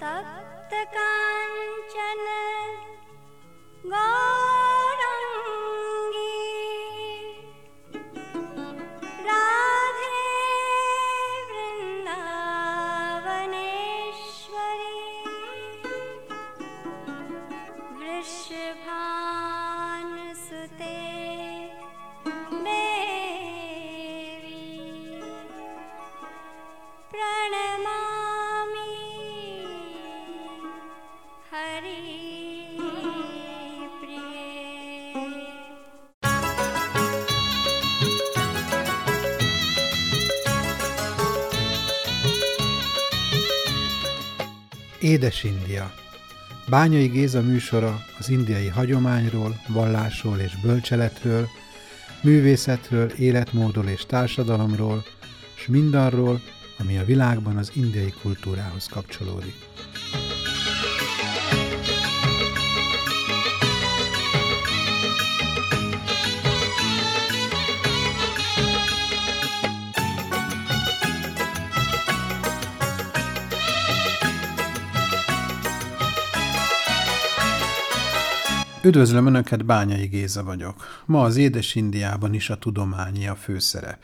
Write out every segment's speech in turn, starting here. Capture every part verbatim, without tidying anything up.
तप्त कांचन गौरांगी राधे वृंदावनेश्वरी वृषभानुसुते देवी प्रणमामि Hari Édes India. Bányai Géza műsora az indiai hagyományról, vallásról és bölcseletről, művészetről, életmódról és társadalomról, s mindarról, ami a világban az indiai kultúrához kapcsolódik. Üdvözlöm Önöket, Bányai Géza vagyok. Ma az Édes Indiában is a tudományi a főszerep.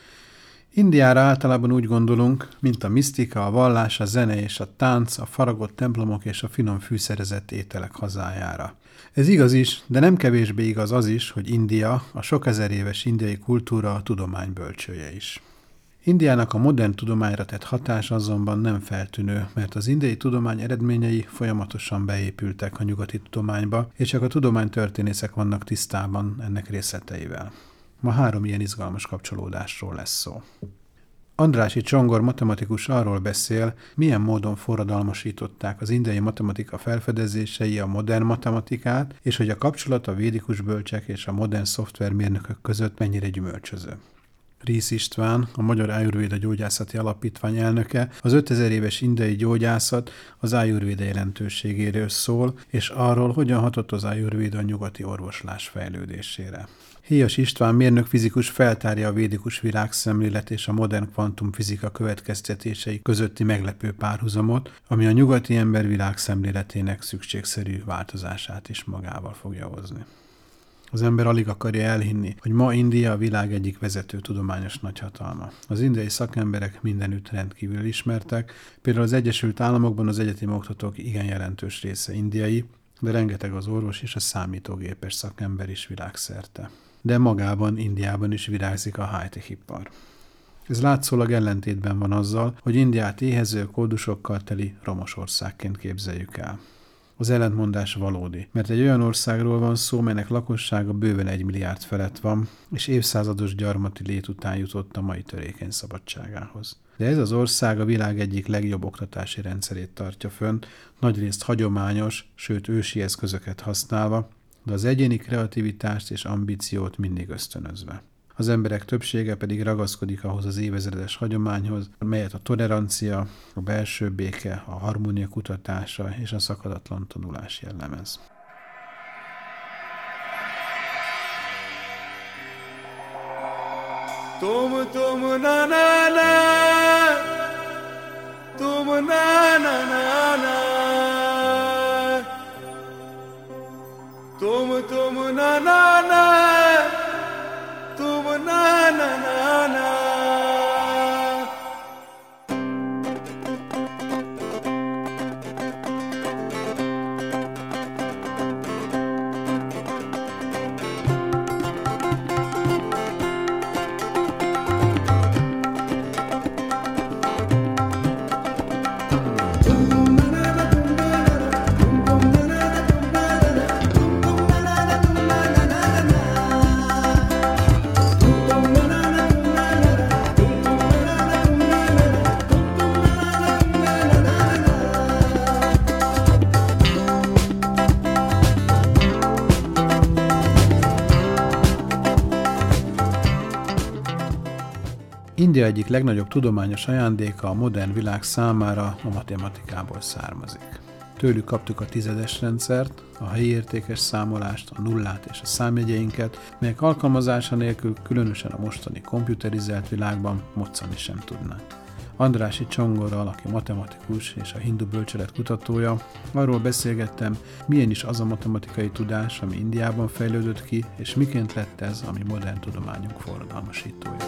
Indiára általában úgy gondolunk, mint a misztika, a vallás, a zene és a tánc, a faragott templomok és a finom fűszerezett ételek hazájára. Ez igaz is, de nem kevésbé igaz az is, hogy India, a sok ezer éves indiai kultúra a tudomány bölcsője is. Indiának a modern tudományra tett hatás azonban nem feltűnő, mert az indiai tudomány eredményei folyamatosan beépültek a nyugati tudományba, és csak a tudománytörténészek vannak tisztában ennek részleteivel. Ma három ilyen izgalmas kapcsolódásról lesz szó. Andrássy Csongor matematikus arról beszél, milyen módon forradalmasították az indiai matematika felfedezései a modern matematikát, és hogy a kapcsolat a védikus bölcsek és a modern szoftvermérnökök között mennyire gyümölcsöző. Rísz István, a Magyar Ájurvéda Gyógyászati Alapítvány elnöke, az ötezer éves indiai gyógyászat az ájurvéda jelentőségéről szól, és arról, hogyan hatott az ájurvéda a nyugati orvoslás fejlődésére. Híjas István mérnök fizikus feltárja a védikus világszemlélet és a modern kvantumfizika következtetései közötti meglepő párhuzamot, ami a nyugati ember világszemléletének szükségszerű változását is magával fogja hozni. Az ember alig akarja elhinni, hogy ma India a világ egyik vezető tudományos nagyhatalma. Az indiai szakemberek mindenütt rendkívül ismertek, például az Egyesült Államokban az egyetemi oktatók igen jelentős része indiai, de rengeteg az orvos és a számítógépes szakember is világszerte. De magában, Indiában is virágzik a high-tech ipar. Ez látszólag ellentétben van azzal, hogy Indiát éhező, kódusokkal teli romos országként képzeljük el. Az ellentmondás valódi, mert egy olyan országról van szó, melynek lakossága bőven egy milliárd felett van, és évszázados gyarmati lét után jutott a mai törékeny szabadságához. De ez az ország a világ egyik legjobb oktatási rendszerét tartja fönn, nagyrészt hagyományos, sőt ősi eszközöket használva, de az egyéni kreativitást és ambíciót mindig ösztönözve. Az emberek többsége pedig ragaszkodik ahhoz az évezredes hagyományhoz, melyet a tolerancia, a belső béke, a harmónia kutatása és a szakadatlan tanulás jellemez. Tum tum na na na, tum na na na na, tum tum na na na. Na na na na. India egyik legnagyobb tudományos ajándéka a modern világ számára a matematikából származik. Tőlük kaptuk a tizedes rendszert, a helyi értékes számolást, a nullát és a számjegyeinket, melyek alkalmazása nélkül különösen a mostani komputerizált világban moccani sem tudnánk. Andrássy Csongorral, aki matematikus és a hindu bölcselet kutatója, arról beszélgettem, milyen is az a matematikai tudás, ami Indiában fejlődött ki, és miként lett ez, ami modern tudományunk forradalmasítója.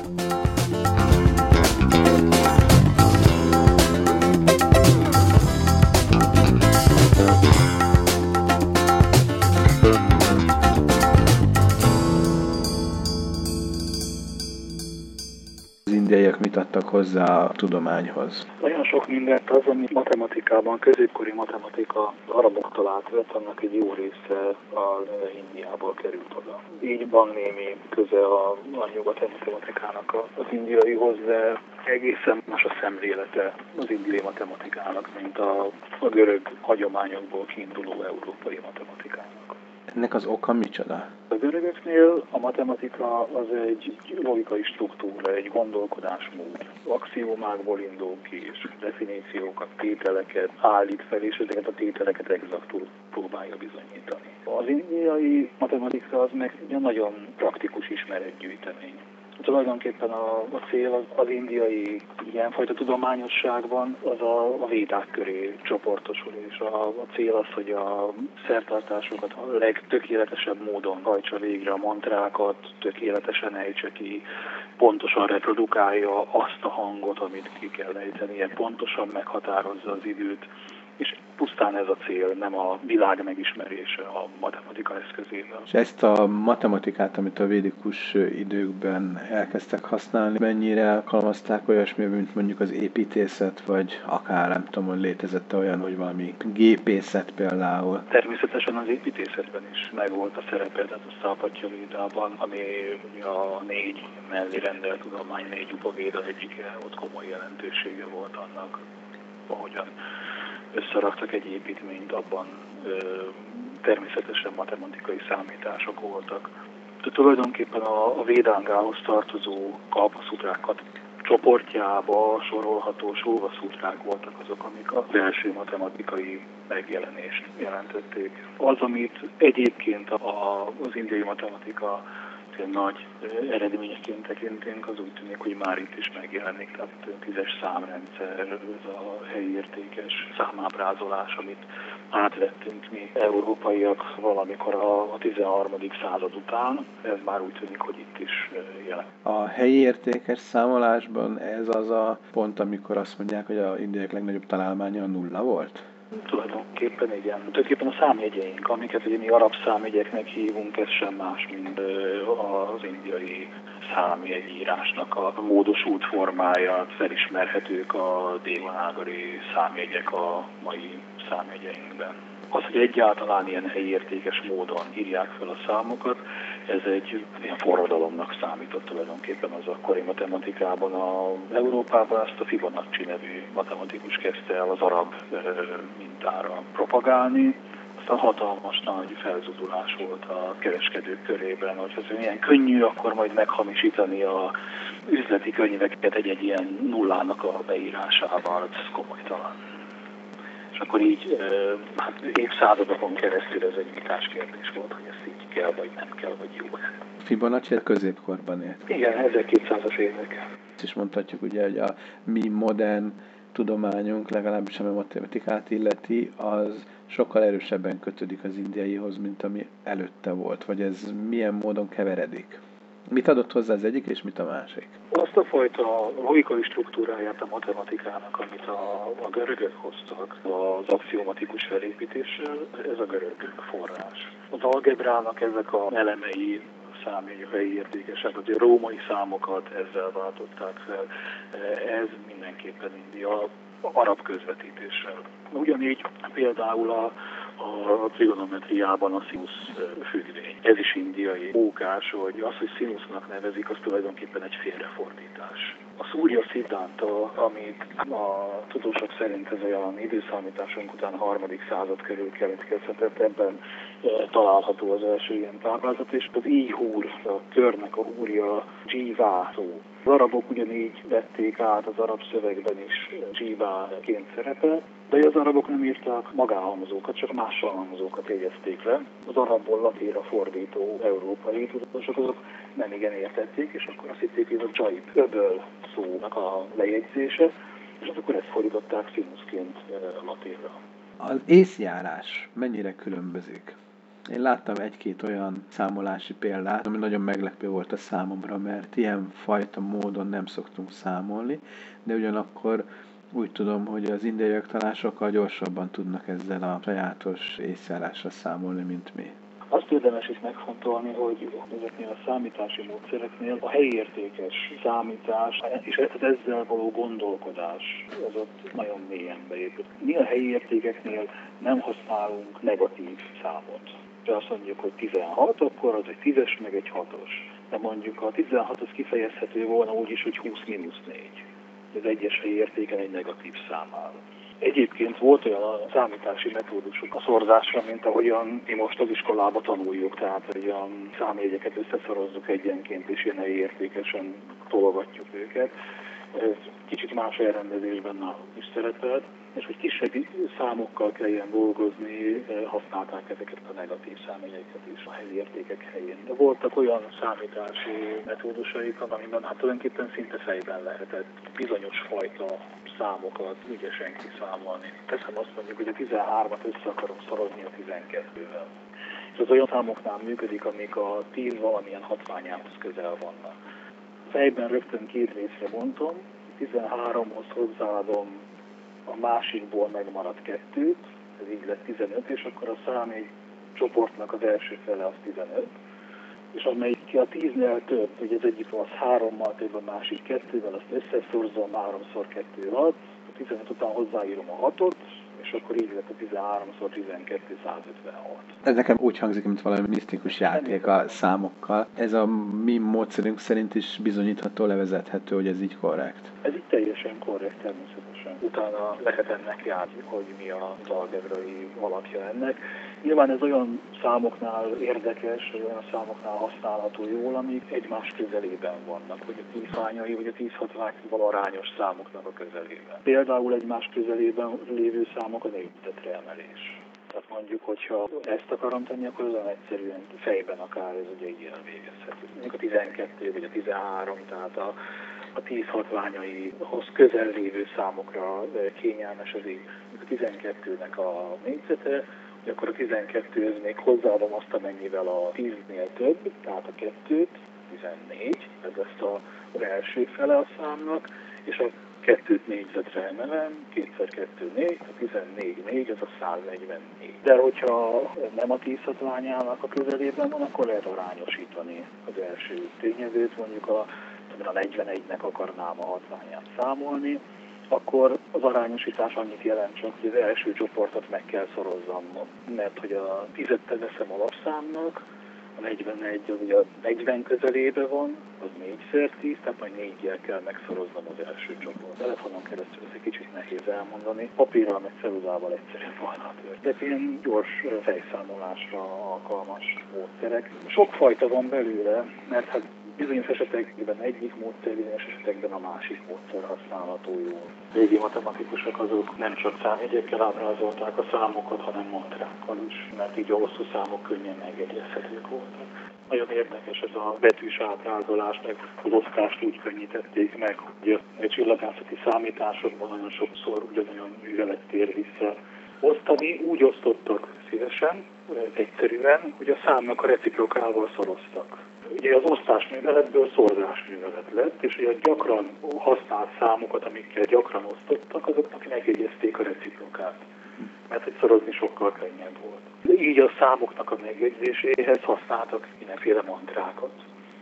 Indiaiak mit adtak hozzá a tudományhoz? Nagyon sok mindent az, ami matematikában, középkori matematika araboktól átvett, annak egy jó része a Indiából került oda. Így van némi köze a, a nyugati matematikának az indiaihoz, de egészen más a szemlélete az indiai matematikának, mint a, a görög hagyományokból kiinduló európai matematikának. Ennek az oka micsoda? A görögöknél a matematika az egy logikai struktúra, egy gondolkodásmód. Axiómákból indul ki, és definíciókat, tételeket állít fel, és ezeket a tételeket exaktul próbálja bizonyítani. Az indiai matematika az meg nagyon praktikus ismeretgyűjtemény. Tulajdonképpen a, a cél az, az indiai ilyenfajta tudományosságban az a, a védák köré csoportosul, és a, a cél az, hogy a szertartásokat a legtökéletesebb módon hajtsa végre, a mantrákat tökéletesen ejtse ki, pontosan reprodukálja azt a hangot, amit ki kell ejtenie, pontosan meghatározza az időt, és pusztán ez a cél, nem a világ megismerése a matematika eszközével. És ezt a matematikát, amit a védikus időkben elkezdtek használni, mennyire alkalmazták olyasmi, mint mondjuk az építészet, vagy akár nem tudom, hogy létezett olyan, hogy valami gépészet például? Természetesen az építészetben is megvolt a szerepe, tehát a Sztápatya Védában, ami a négy mellé rendelt tudomány, négy upavéda egyike, ott komoly jelentősége volt annak, ahogyan összeraktak egy építményt, abban ö, természetesen matematikai számítások voltak. De tulajdonképpen a, a védángához tartozó kalpaszutrákat csoportjába sorolható sóvaszutrák voltak azok, amik az első matematikai megjelenést jelentették. Az, amit egyébként a, az indiai matematika nagy eredményeként tekintünk, az úgy tűnik, hogy már itt is megjelenik. Tehát a tízes számrendszer, ez a helyi értékes számábrázolás, amit átvettünk mi európaiak valamikor a tizenharmadik század után, ez már úgy tűnik, hogy itt is jelen. A helyi értékes számolásban ez az a pont, amikor azt mondják, hogy az indiaiak legnagyobb találmánya a nulla volt? Tulajdonképpen igen. Tulajdonképpen a számjegyeink, amiket ugye mi arab számjegyeknek hívunk, ez sem más, mint az indiai számjegyírásnak a módosult formája. Felismerhetők a dévanágari számjegyek a mai számjegyeinkben. Az, hogy egyáltalán ilyen helyi értékes módon írják fel a számokat, ez egy ilyen forradalomnak számított tulajdonképpen az akkori matematikában. A Európában ezt a Fibonacci nevű matematikus kezdte el az arab e, mintára propagálni. Aztán hatalmas nagy felzudulás volt a kereskedők körében, hogy ez milyen könnyű akkor majd meghamisítani a üzleti könyveket egy-egy ilyen nullának a beírásával, ez komolytalan. És akkor így hát évszázadokon keresztül ez egy vitás kérdés volt, hogy ezt így kell, vagy nem kell, vagy jó. Fibonacci középkorban élt. Igen, ezerkétszázas évek. Ezt is mondhatjuk ugye, hogy a mi modern tudományunk, legalábbis ami a matematikát illeti, az sokkal erősebben kötődik az indiaihoz, mint ami előtte volt, vagy ez milyen módon keveredik? Mit adott hozzá az egyik, és mit a másik? Azt a fajta logikai struktúráját a matematikának, amit a, a görögök hoztak az axiomatikus felépítéssel, ez a görög forrás. Az algebrának ezek a elemei, számjegyei értékesek, hogy a római számokat ezzel váltották fel. Ez mindenképpen India arab közvetítéssel. Ugyanígy például a, a trigonometriában a színusz függvény. Ez is indiai mókás, hogy az, hogy színusznak nevezik, az tulajdonképpen egy félrefordítás. A Szúrja Sziddhánta, amit a tudósok szerint ez olyan időszámításunk után a harmadik század körül keletkezhetett, ebben e, található az első ilyen táblázat, és az íhúr, a körnek a húrja, dzsívá szó. Az arabok ugyanígy vették át az arab szövegben is dzsíváként szerepel, de az arabok nem írták magánhalmazókat, csak mássalhalmazókat jegyezték le. Az arabból latinra fordító európai tudósok azok nem igen értették, és akkor azt hitték, hogy ez a dzsaib, öböl szónak a lejegyzése, és akkor ezt fordították finuszként latinra. Az észjárás mennyire különbözik? Én láttam egy-két olyan számolási példát, ami nagyon meglepő volt a számomra, mert ilyen fajta módon nem szoktunk számolni, de ugyanakkor úgy tudom, hogy az indiaiak talán sokkal gyorsabban tudnak ezzel a sajátos észjárással számolni, mint mi. Azt érdemes is megfontolni, hogy ezeknél a számítási módszereknél a helyi értékes számítás és ezzel való gondolkodás az ott nagyon mélyen beépült. Mi a helyi értékeknél nem használunk negatív számot. Ha azt mondjuk, hogy tizenhat, akkor az egy tízes, meg egy hatos. De mondjuk a tizenhat az kifejezhető volna úgy is, hogy húsz mínusz négy. Az egyes helyi értéken egy negatív szám áll. Egyébként volt olyan a számítási metódusuk a szorzásra, mint ahogyan mi most az iskolában tanuljuk, tehát olyan számjegyeket összeszorozzuk egyenként, és ilyen helyi értékesen tologatjuk őket. Ez kicsit más elrendezésben nálunk is szerepelt, és hogy kisebb számokkal kelljen dolgozni, használták ezeket a negatív számjegyeket is a helyi értékek helyén. De voltak olyan számítási metódusaik, amiben hát tulajdonképpen szinte fejben lehetett bizonyos fajta számokat ügyesen kiszámolni. Teszem azt mondjuk, hogy a tizenhármat össze akarom szorozni a tizenkettővel. És az olyan számoknál működik, amik a tíz valamilyen hatványához közel vannak. Fejben rögtön két részre bontom, tizenháromhoz hozzáadom a másikból megmaradt kettőt, ez így lett tizenöt, és akkor a szám egy csoportnak az első fele az tizenöt, és amelyik a tíznél több, hogy az egyik az hárommal több, a másik kettővel, azt összeszorzom, háromszor kettő hat, a tizenöt után hozzáírom a hatot, és akkor így lett a tizenháromszor tizenkettő százötvenhat. Ez nekem úgy hangzik, mint valami misztikus játék a számokkal. Ez a mi módszerünk szerint is bizonyítható, levezethető, hogy ez így korrekt. Ez így teljesen korrekt, természetesen. Utána lehet ennek járni, hogy mi az algebrai alapja ennek. Nyilván ez olyan számoknál érdekes, vagy olyan számoknál használható jól, amik egymás közelében vannak, hogy a tízhányai vagy a tízhatványval arányos számoknak a közelében. Például egymás közelében lévő számok a négyzetre emelés. Tehát mondjuk, hogyha ezt akarom tenni, akkor olyan egyszerűen fejben akár ez ugye így elvégezhető. Mondjuk a tizenkettő vagy a tizenhárom, tehát a a tíz hatványaihoz közel lévő számokra kényelmes az így. A tizenkettőnek a négyzete, hogy akkor a tizenkettőhöz még hozzáadom azt, amennyivel a tíznél több, tehát a kettőt, tizennégy, ez lesz az első fele a számnak, és a kettőt négyzetre emelem, kétszer kettő négy, a tizennégy négy, ez a száznegyvennégy. De hogyha nem a tíz hatványának a közelében van, akkor lehet arányosítani az első tényezőt, mondjuk a a negyvenegynek akarnám a hatványát számolni, akkor az arányosítás annyit jelent csak, hogy az első csoportot meg kell szorozzam, mert hogy a tízet veszem alapszámnak, a negyvenegy az ugye a negyven közelébe van, az négyszer tíz, tehát majd négyjel kell megszoroznom az első csoport. Telefonon keresztül ez egy kicsit nehéz elmondani, papírral meg ceruzával egyszerűen volna történt. De ilyen gyors fejszámolásra alkalmas módszerek. Sokfajta van belőle, mert hát bizonyos esetekben egyik módszer, bizonyos esetekben a másik módszer használható jól. Régi matematikusok azok nem csak számjegyekkel ábrázolták a számokat, hanem mantrákkal is, mert így a hosszú számok könnyen megjegyezhetők voltak. Nagyon érdekes ez a betűs ábrázolás, meg az osztást úgy könnyítették meg, hogy a csillagászati számításokban nagyon sokszor ugyanolyan művelet tér vissza. Osztani úgy osztottak szívesen, egyszerűen, hogy a számnak a reciprokával szoroztak. Ugye az osztásműveletből szorzásművelet lett, és ugye gyakran használt számokat, amikkel gyakran osztottak, azoknak megjegyezték a reciprokát, mert hogy szorozni sokkal könnyebb volt. De így a számoknak a megjegyzéséhez használtak mindenféle mantrákat.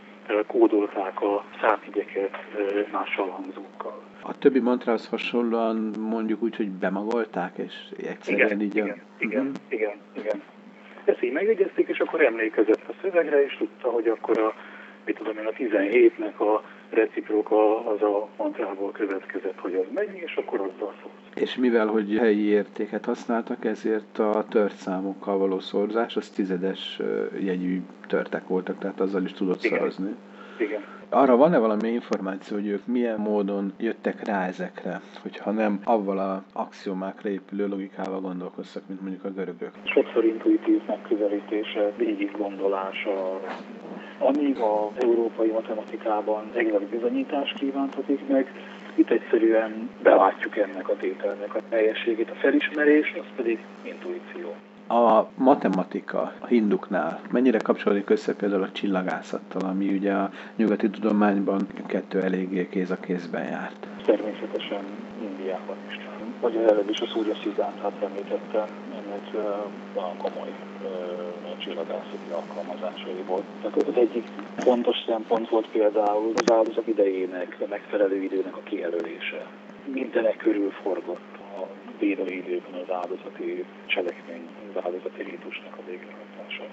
Kódolták a számjegyeket mással hangzókkal. A többi mantrához hasonlóan mondjuk úgy, hogy bemagolták, és egyszerűen igen, így... Igen, a... igen, uh-huh. igen, igen. Ezt így megjegyezték, és akkor emlékezett a szövegre, és tudta, hogy akkor a, mit tudom én, a tizenhétnek a reciproka az a mantrából következett, hogy az mennyi, és akkor azzal szólt. És mivel, hogy helyi értéket használtak, ezért a tört számokkal való szorzás, az tizedes jegyű törtek voltak, tehát azzal is tudott igen. szorozni. Igen. Arra van-e valami információ, hogy ők milyen módon jöttek rá ezekre, hogyha nem avval az axiomákra épülő logikával gondolkoztak, mint mondjuk a görögök? Sokszor intuitív megközelítése, végig gondolása, amíg az európai matematikában egyre bizonyítás kívántatik meg, Itt egyszerűen belátjuk ennek a tételnek a teljességét, a felismerés, az pedig intuíció. A matematika a hinduknál mennyire kapcsolódik össze például a csillagászattal, ami ugye a nyugati tudományban kettő eléggé kéz a kézben járt? Természetesen Indiában is. Vagy előbb is a Szúrya Sziddhántát említettem, ennek nagyon komoly csillagászati alkalmazásai volt. Tehát az egyik fontos szempont volt például az áldozat idejének, a megfelelő időnek a kijelölése. Mindenek körül forgott a védai időben az áldozati cselekmény, az áldozati rítusnak a végrehajtása.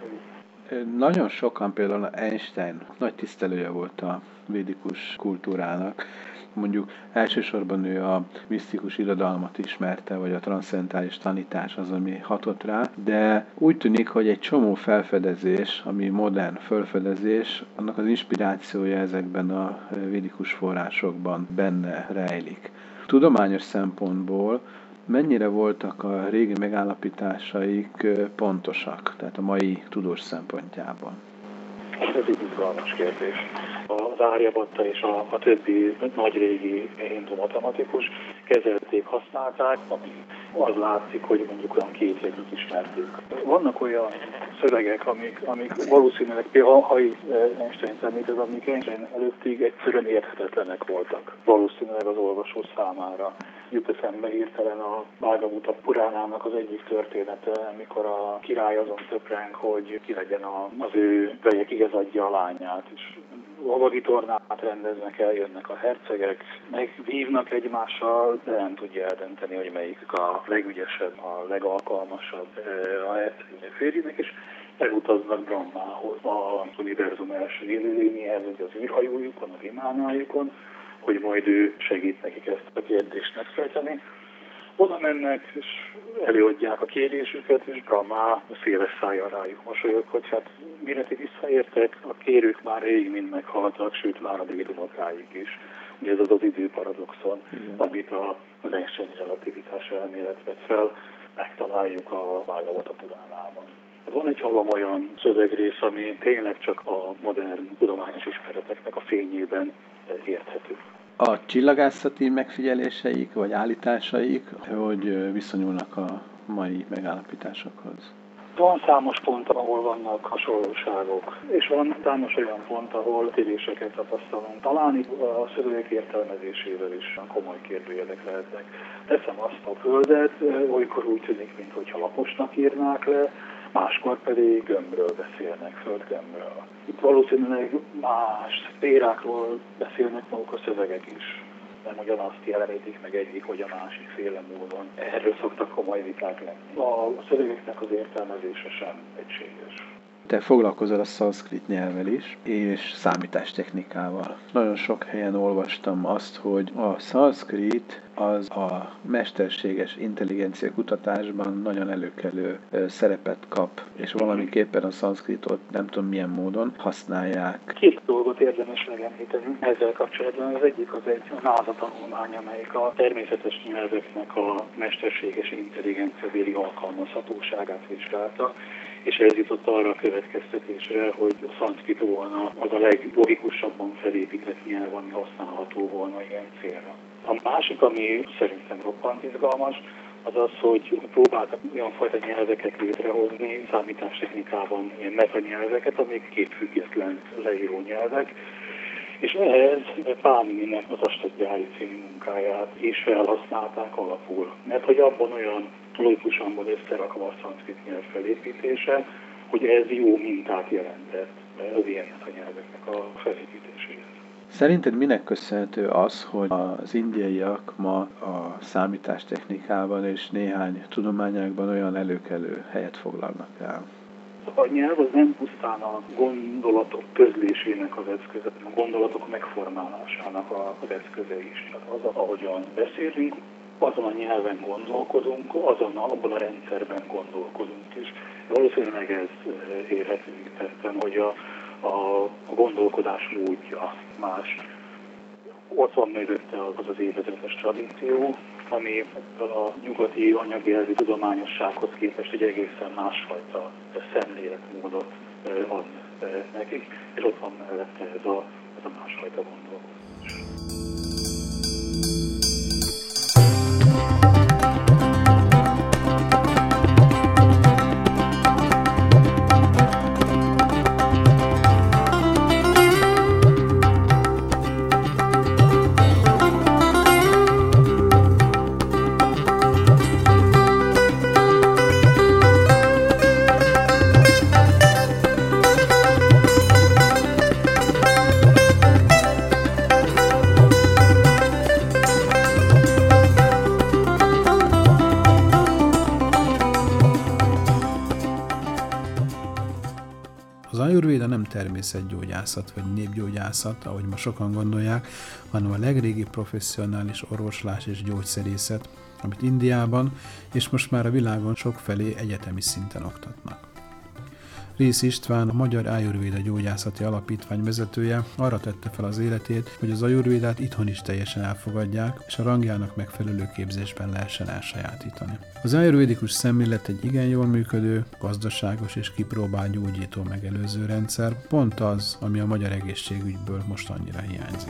Nagyon sokan, például Einstein nagy tisztelője volt a védikus kultúrának. Mondjuk elsősorban ő a misztikus irodalmat ismerte, vagy a transzcendentális tanítás az, ami hatott rá, de úgy tűnik, hogy egy csomó felfedezés, ami modern felfedezés, annak az inspirációja ezekben a védikus forrásokban benne rejlik. Tudományos szempontból mennyire voltak a régi megállapításaik pontosak, tehát a mai tudós szempontjában? Ez egy izgalmas kérdés. Az Áryabhatta és a, a többi nagy régi hindu matematikus kezelték, használták, ami az látszik, hogy mondjuk olyan két jegyük ismerték. Vannak olyan szövegek, amik, amik valószínűleg, például ha Einstein említed, amik Einstein előttig egyszerűen érthetetlenek voltak. Valószínűleg az olvasó számára. Jut eszembe hirtelen a Bhagavata Puránának az egyik története, amikor a király azon töpreng, hogy ki legyen az ő vegyek igazadja a lányát, és lovagítornát rendeznek el, jönnek a hercegek, megvívnak egymással, de nem tudja eldönteni, hogy melyik a legügyesebb, a legalkalmasabb a hercegnek férjének, és elutaznak Brahmához, az univerzum első élőlényéhez, hogy az űrhajójukon, a vimánájukon, hogy majd ő segít nekik ezt a kérdést megfejteni. Oda mennek, és előadják a kérésüket, és Brahma széles szájjal rájuk mosolyog, hogy hát mire ti visszaértek, a kérők már rég mind meghaltak, sőt már a dédunokáik is. Ugye ez az az időparadoxon, igen, amit a, az Einstein relativitás elmélet vett fel, megtaláljuk a Bhagavata Puránában. Van egy halom olyan szövegrész, ami tényleg csak a modern tudományos ismereteknek a fényében érthető. A csillagászati megfigyeléseik vagy állításaik, hogy viszonyulnak a mai megállapításokhoz? Van számos pont, ahol vannak hasonlóságok, és van számos olyan pont, ahol téréseket tapasztalunk. Talán itt a szövegek értelmezésével is komoly kérdőjelek lehetnek. Teszem azt a földet, olykor úgy tűnik, mintha laposnak írnák le, máskor pedig gömbről beszélnek, földgömbről. Itt valószínűleg más szférákról beszélnek maguk a szövegek is. Nem ugyanazt jelenítik meg egyik, vagy a másik féle módon. Erről szoktak komoly viták lenni. A szövegeknek az értelmezése sem egységes. Te foglalkozol a szanszkrit nyelvvel is, és számítástechnikával. Nagyon sok helyen olvastam azt, hogy a szanszkrit az a mesterséges intelligencia kutatásban nagyon előkelő szerepet kap, és valamiképpen a szanszkritot nem tudom milyen módon használják. Két dolgot érdemes megemlíteni ezzel kapcsolatban. Az egyik az egy NASA tanulmány, amelyik a természetes nyelveknek a mesterséges intelligenciabéli alkalmazhatóságát vizsgálta, és ez jutott arra a következtetésre, hogy a szanszkrit volna az a leglogikusabban felépített nyelv, ami használható volna ilyen célra. A másik, ami szerintem roppant izgalmas, az az, hogy próbáltak olyan fajta nyelveket létrehozni számítástechnikában, ilyen metanyelveket, amik két független leíró nyelvek, és ehhez Pánininek az Astagyári című munkáját is felhasználták alapul. Mert hogy abban olyan logikusan van összerakva a szanszkrit nyelv felépítése, hogy ez jó mintát jelentett az ilyen metanyelveknek a felépítéséhez. Szerinted minek köszönhető az, hogy az indiaiak ma a számítástechnikában és néhány tudományágban olyan előkelő helyet foglalnak el? A nyelv az nem pusztán a gondolatok közlésének az eszköze, a gondolatok megformálásának az eszköze is. Tehát az, ahogyan beszélünk, azon a nyelven gondolkodunk, azon abban a rendszerben gondolkodunk is. Valószínűleg ez érhető tetten, hogy a, a, a gondolkodás módja más. Ott van mögötte az az évezredes tradíció, ami a nyugati anyagjelző tudományossághoz képest egy egészen másfajta szemléletmódot ad nekik, és ott van mellette ez a, ez a másfajta gondolkodás. Ayurvéda nem természetgyógyászat vagy népgyógyászat, ahogy ma sokan gondolják, hanem a legrégi professzionális orvoslás és gyógyszerészet, amit Indiában és most már a világon sokfelé egyetemi szinten oktatnak. Rész István, a Magyar Ayurvéda Gyógyászati Alapítvány vezetője arra tette fel az életét, hogy az ayurvédát itthon is teljesen elfogadják, és a rangjának megfelelő képzésben lehessen elsajátítani. Az ayurvédikus szemlélet egy igen jól működő, gazdaságos és kipróbált gyógyító megelőző rendszer, pont az, ami a magyar egészségügyből most annyira hiányzik.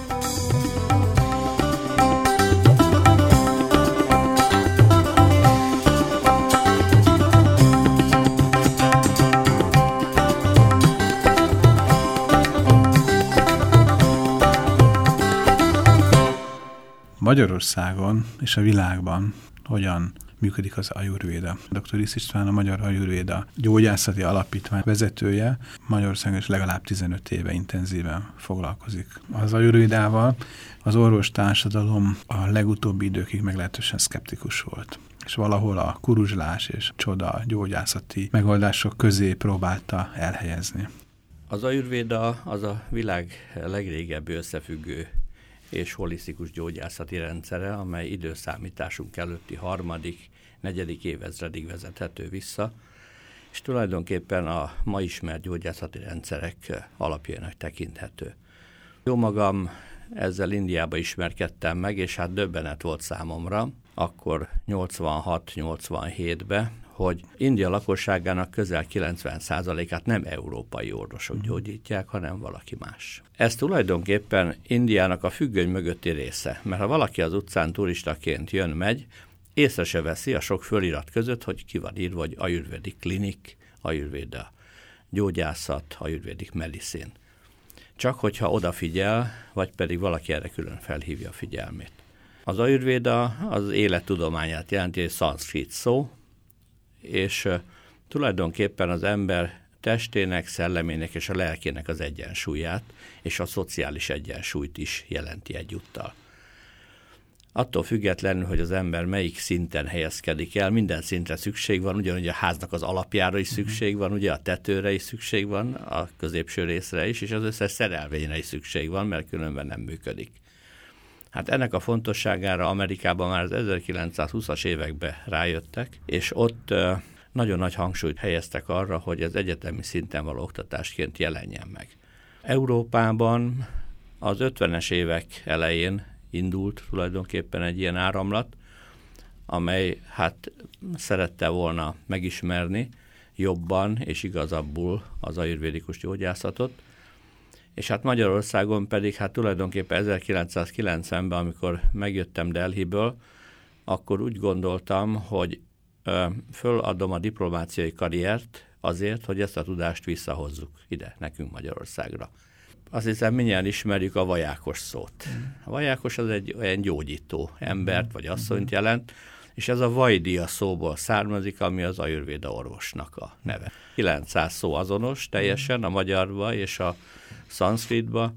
Magyarországon és a világban hogyan működik az ayurvéda. doktor Rész István, a Magyar Ayurvéda Gyógyászati Alapítvány vezetője, Magyarországon is legalább tizenöt éve intenzíven foglalkozik az ayurvédával. Az orvostársadalom a legutóbbi időkig meglehetősen szkeptikus volt, és valahol a kuruzslás és csoda gyógyászati megoldások közé próbálta elhelyezni. Az ayurvéda az a világ legrégebbi összefüggő és holisztikus gyógyászati rendszere, amely időszámításunk előtti harmadik, negyedik évezredig vezethető vissza, és tulajdonképpen a ma ismert gyógyászati rendszerek alapjának tekinthető. Jó magam ezzel Indiába ismerkedtem meg, és hát döbbenet volt számomra, akkor nyolcvanhat nyolcvanhétben, hogy India lakosságának közel kilencven százalékát nem európai orvosok gyógyítják, hanem valaki más. Ez tulajdonképpen Indiának a függöny mögötti része, mert ha valaki az utcán turistaként jön-megy, észre se veszi a sok fölirat között, hogy ki van írva, hogy Ayurvedic Clinic, Ayurveda gyógyászat, Ayurvedic Medicine. Csak hogyha odafigyel, vagy pedig valaki erre külön felhívja a figyelmét. Az Ayurvéda az élettudományát jelenti, egy szanszkrit szó, és uh, tulajdonképpen az ember testének, szellemének és a lelkének az egyensúlyát, és a szociális egyensúlyt is jelenti egyúttal. Attól függetlenül, hogy az ember melyik szinten helyezkedik el, minden szintre szükség van, ugyanúgy a háznak az alapjára is szükség van, ugye a tetőre is szükség van, a középső részre is, és az összes szerelvényre is szükség van, mert különben nem működik. Hát ennek a fontosságára Amerikában már az ezerkilencszázhúszas években rájöttek, és ott uh, nagyon nagy hangsúlyt helyeztek arra, hogy az egyetemi szinten való oktatásként jelenjen meg. Európában az ötvenes évek elején indult tulajdonképpen egy ilyen áramlat, amely hát szerette volna megismerni jobban és igazabbul az ayurvédikus gyógyászatot, és hát Magyarországon pedig hát tulajdonképpen ezerkilencszázkilencvenben, amikor megjöttem Delhiből, akkor úgy gondoltam, hogy ö, föladom a diplomáciai karriert azért, hogy ezt a tudást visszahozzuk ide, nekünk Magyarországra. Azt hiszem, mindjárt ismerjük a vajákos szót. A vajákos az egy olyan gyógyító embert vagy asszonyt jelent, és ez a vajdia szóból származik, ami az ayurvéda orvosnak a neve. kilencszáz szó azonos teljesen a magyarba és a szanszkritba,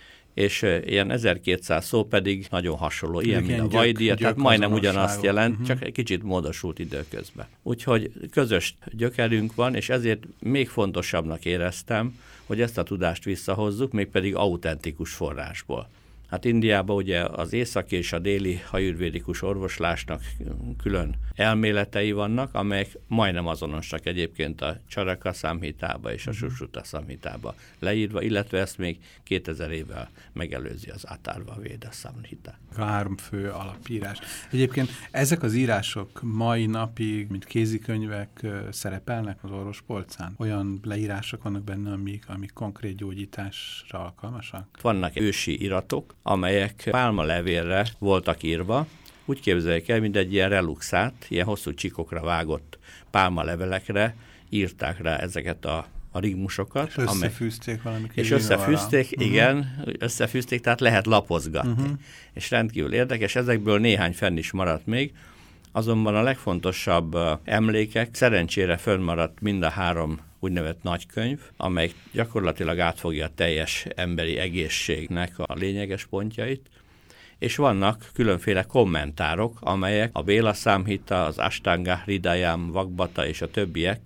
és ilyen ezerkétszáz szó pedig nagyon hasonló, ilyen, mint a vajdia, tehát majdnem ugyanazt jelent, uh-huh. csak egy kicsit módosult időközben. Úgyhogy közös gyökerünk van, és ezért még fontosabbnak éreztem, hogy ezt a tudást visszahozzuk, mégpedig autentikus forrásból. Hát Indiában ugye az északi és a déli ayurvédikus orvoslásnak külön elméletei vannak, amelyek majdnem azonosak egyébként a Charaka Samhitába és a Sushruta Samhitába leírva, illetve ezt még kétezer évvel megelőzi az Atharva Veda Samhita. Három fő alapírás. Egyébként ezek az írások mai napig, mint kézikönyvek szerepelnek az orvospolcán? Olyan leírások vannak benne, amik, amik konkrét gyógyításra alkalmasak? Vannak ősi iratok, amelyek pálmalevélre voltak írva. Úgy képzeljék el, mint egy ilyen reluxát, ilyen hosszú csikokra vágott pálmalevelekre írták rá ezeket a, a rigmusokat. És összefűzték valamit. És összefűzték, uh-huh. igen, összefűzték, tehát lehet lapozgatni. Uh-huh. És rendkívül érdekes, ezekből néhány fenn is maradt még, azonban a legfontosabb uh, emlékek, szerencsére fönnmaradt mind a három úgynevezett nagykönyv, amely gyakorlatilag átfogja a teljes emberi egészségnek a lényeges pontjait, és vannak különféle kommentárok, amelyek a Béla Samhita, az Ashtanga Hridayam, Vakbata és a többiek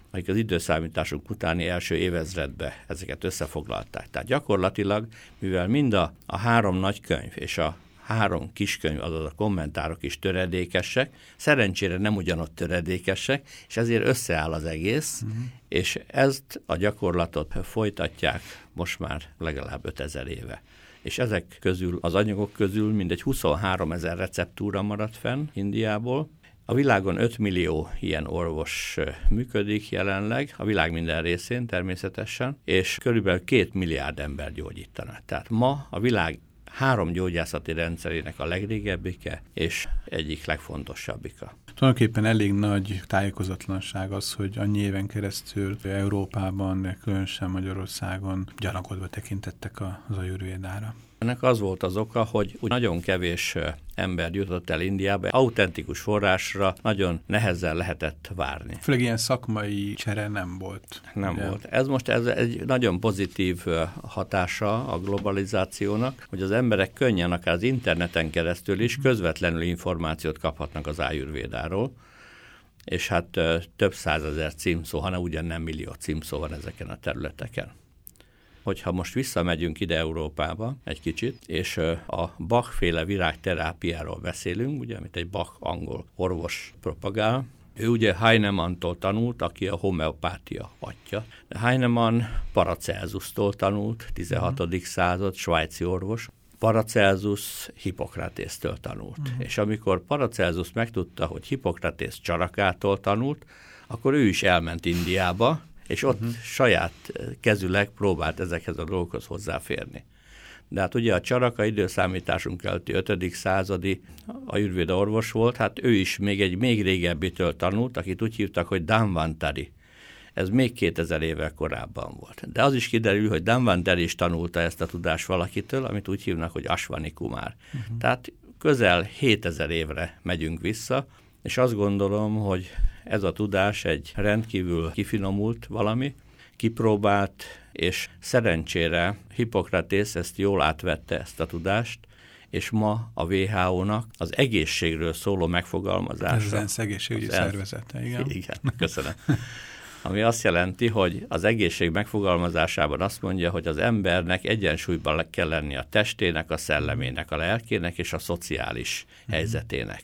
akik az időszámításunk utáni első évezredbe ezeket összefoglalták. Tehát gyakorlatilag, mivel mind a, a három nagy könyv és a három kiskönyv, azaz a kommentárok is töredékesek, szerencsére nem ugyanott töredékesek, és ezért összeáll az egész, uh-huh. és ezt a gyakorlatot folytatják most már legalább ötezer éve. És ezek közül, az anyagok közül mindegy huszonhárom ezer receptúra maradt fenn Indiából. A világon öt millió ilyen orvos működik jelenleg, a világ minden részén természetesen, és körülbelül két milliárd ember gyógyítanak. Tehát ma a világ három gyógyászati rendszerének a legrégebbike, és egyik legfontosabbika. Tulajdonképpen elég nagy tájékozatlanság az, hogy annyi éven keresztül Európában, különösen Magyarországon gyanakodva tekintettek az ajurvédára. Ennek az volt az oka, hogy nagyon kevés ember jutott el Indiába, autentikus forrásra nagyon nehezen lehetett várni. Főleg ilyen szakmai csere nem volt. Nem ugye? volt. Ez most ez egy nagyon pozitív hatása a globalizációnak, hogy az emberek könnyen akár az interneten keresztül is közvetlenül információt kaphatnak az ájurvédáról, és hát több százezer címszó, hanem ugyan nem millió címszó van ezeken a területeken. Hogyha most visszamegyünk ide Európába egy kicsit, és a Bach-féle virágterápiáról beszélünk, ugye, amit egy Bach angol orvos propagál, ő ugye Heinemannktól tanult, aki a homeopátia atya. De Heinemann Paracelsusztól tanult, tizenhatodik század, svájci orvos. Paracelsus Hippokratésztől tanult. Uh-huh. És amikor Paracelsus megtudta, hogy Hippokratész Csarakától tanult, akkor ő is elment Indiába, és ott uh-huh. saját kezüleg próbált ezekhez a dolgokhoz hozzáférni. De hát ugye a Csaraka időszámításunk előtti ötödik századi ajurvéda orvos volt, hát ő is még egy még régebbitől tanult, akit úgy hívtak, hogy Dhanvantari. Ez még kétezer évvel korábban volt. De az is kiderül, hogy Dhanvantari is tanulta ezt a tudást valakitől, amit úgy hívnak, hogy Ashwani Kumar. Uh-huh. Tehát közel hétezer évre megyünk vissza, és azt gondolom, hogy ez a tudás egy rendkívül kifinomult valami, kipróbált, és szerencsére Hippokratész ezt jól átvette, ezt a tudást, és ma a vé há ó-nak az egészségről szóló megfogalmazása. Ez az ENSZ egészségügyi az szervezete, igen. Igen, köszönöm. Ami azt jelenti, hogy az egészség megfogalmazásában azt mondja, hogy az embernek egyensúlyban kell lenni a testének, a szellemének, a lelkének és a szociális uh-huh. helyzetének.